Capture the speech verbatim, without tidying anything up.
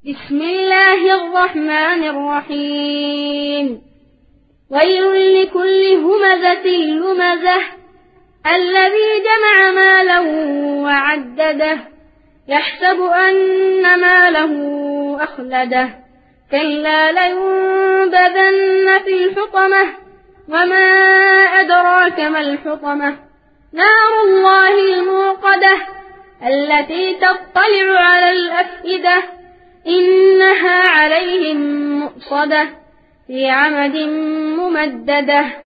بسم الله الرحمن الرحيم ويل لكل همزة لمزة الذي جمع مالا وعدده يحسب أن ماله أخلده كلا لينبذن في الحطمة وما أدراك ما الحطمة نار الله الموقدة التي تطلع على الأفئدة إنها عليهم مؤصدة في عمد ممددة.